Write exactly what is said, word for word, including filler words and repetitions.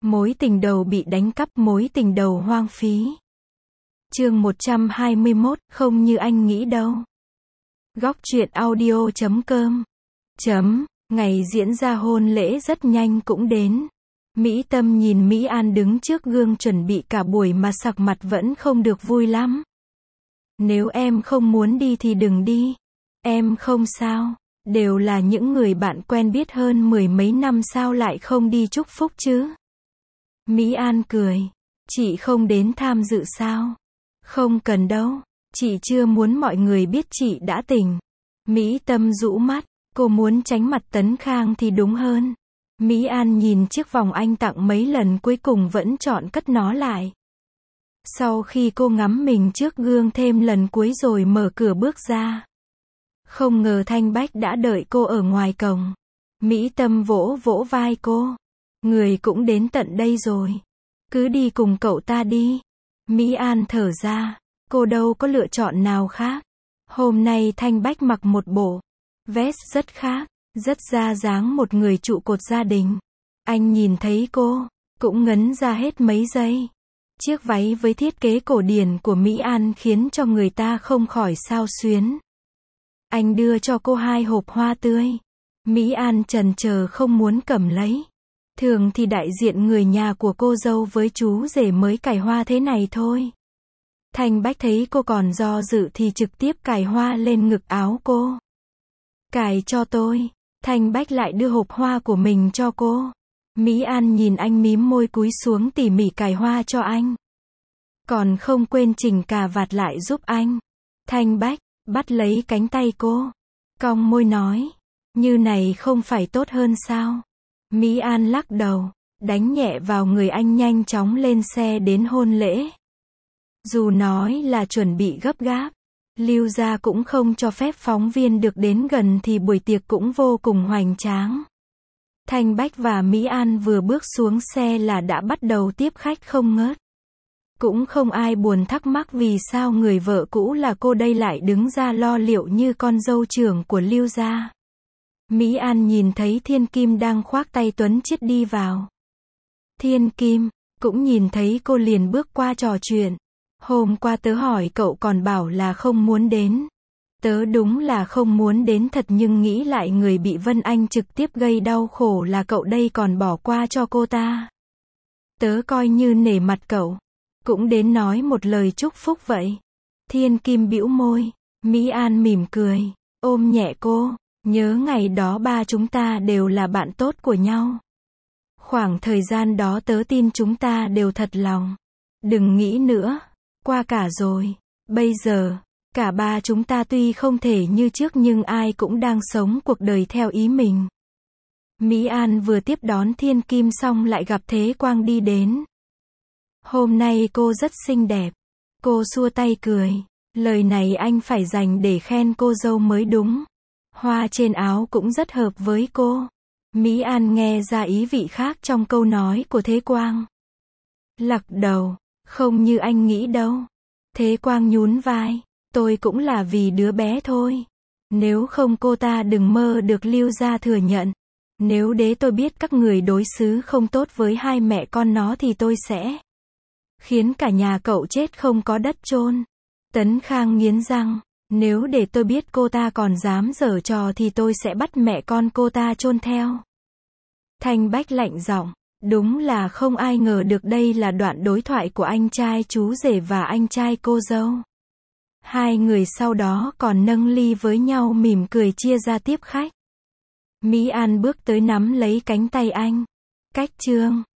Mối tình đầu bị đánh cắp, mối tình đầu hoang phí. Chương một trăm hai mươi mốt, không như anh nghĩ đâu. Góc truyện audio chấm com. Chấm, ngày diễn ra hôn lễ rất nhanh cũng đến. Mỹ Tâm nhìn Mỹ An đứng trước gương chuẩn bị cả buổi mà sặc mặt vẫn không được vui lắm. Nếu em không muốn đi thì đừng đi. Em không sao. Đều là những người bạn quen biết hơn mười mấy năm, sao lại không đi chúc phúc chứ? Mỹ An cười. Chị không đến tham dự sao? Không cần đâu. Chị chưa muốn mọi người biết chị đã tỉnh. Mỹ Tâm rũ mắt. Cô muốn tránh mặt Tấn Khang thì đúng hơn. Mỹ An nhìn chiếc vòng anh tặng mấy lần cuối cùng vẫn chọn cất nó lại. Sau khi cô ngắm mình trước gương thêm lần cuối rồi mở cửa bước ra. Không ngờ Thanh Bách đã đợi cô ở ngoài cổng. Mỹ Tâm vỗ vỗ vai cô. Người cũng đến tận đây rồi. Cứ đi cùng cậu ta đi. Mỹ An thở ra. Cô đâu có lựa chọn nào khác. Hôm nay Thanh Bách mặc một bộ vest rất khác, rất ra dáng một người trụ cột gia đình. Anh nhìn thấy cô, cũng ngấn ra hết mấy giây. Chiếc váy với thiết kế cổ điển của Mỹ An khiến cho người ta không khỏi xao xuyến. Anh đưa cho cô hai hộp hoa tươi. Mỹ An chần chờ không muốn cầm lấy. Thường thì đại diện người nhà của cô dâu với chú rể mới cài hoa thế này thôi. Thanh Bách thấy cô còn do dự thì trực tiếp cài hoa lên ngực áo cô. Cài cho tôi. Thanh Bách lại đưa hộp hoa của mình cho cô. Mỹ An nhìn anh mím môi cúi xuống tỉ mỉ cài hoa cho anh. Còn không quên chỉnh cà vạt lại giúp anh. Thanh Bách bắt lấy cánh tay cô. Cong môi nói. Như này không phải tốt hơn sao? Mỹ An lắc đầu. Đánh nhẹ vào người anh, nhanh chóng lên xe đến hôn lễ. Dù nói là chuẩn bị gấp gáp, Lưu gia cũng không cho phép phóng viên được đến gần thì buổi tiệc cũng vô cùng hoành tráng. Thanh Bách và Mỹ An vừa bước xuống xe là đã bắt đầu tiếp khách không ngớt. Cũng không ai buồn thắc mắc vì sao người vợ cũ là cô đây lại đứng ra lo liệu như con dâu trưởng của Lưu gia. Mỹ An nhìn thấy Thiên Kim đang khoác tay Tuấn Chiết đi vào. Thiên Kim cũng nhìn thấy cô liền bước qua trò chuyện. Hôm qua tớ hỏi cậu còn bảo là không muốn đến. Tớ đúng là không muốn đến thật, nhưng nghĩ lại người bị Vân Anh trực tiếp gây đau khổ là cậu đây còn bỏ qua cho cô ta. Tớ coi như nể mặt cậu. Cũng đến nói một lời chúc phúc vậy. Thiên Kim bĩu môi. Mỹ An mỉm cười. Ôm nhẹ cô. Nhớ ngày đó ba chúng ta đều là bạn tốt của nhau. Khoảng thời gian đó tớ tin chúng ta đều thật lòng. Đừng nghĩ nữa. Qua cả rồi. Bây giờ, cả ba chúng ta tuy không thể như trước nhưng ai cũng đang sống cuộc đời theo ý mình. Mỹ An vừa tiếp đón Thiên Kim xong lại gặp Thế Quang đi đến. Hôm nay cô rất xinh đẹp. Cô xua tay cười. Lời này anh phải dành để khen cô dâu mới đúng. Hoa trên áo cũng rất hợp với cô. Mỹ An nghe ra ý vị khác trong câu nói của Thế Quang. Lắc đầu. Không như anh nghĩ đâu. Thế Quang nhún vai. Tôi cũng là vì đứa bé thôi. Nếu không cô ta đừng mơ được Lưu gia thừa nhận. Nếu đế tôi biết các người đối xử không tốt với hai mẹ con nó thì tôi sẽ khiến cả nhà cậu chết không có đất chôn. Tấn Khang nghiến răng. Nếu để tôi biết cô ta còn dám giở trò thì tôi sẽ bắt mẹ con cô ta chôn theo. Thanh Bách lạnh giọng. Đúng là không ai ngờ được đây là đoạn đối thoại của anh trai chú rể và anh trai cô dâu. Hai người sau đó còn nâng ly với nhau mỉm cười chia ra tiếp khách. Mỹ An bước tới nắm lấy cánh tay anh. Cách trương.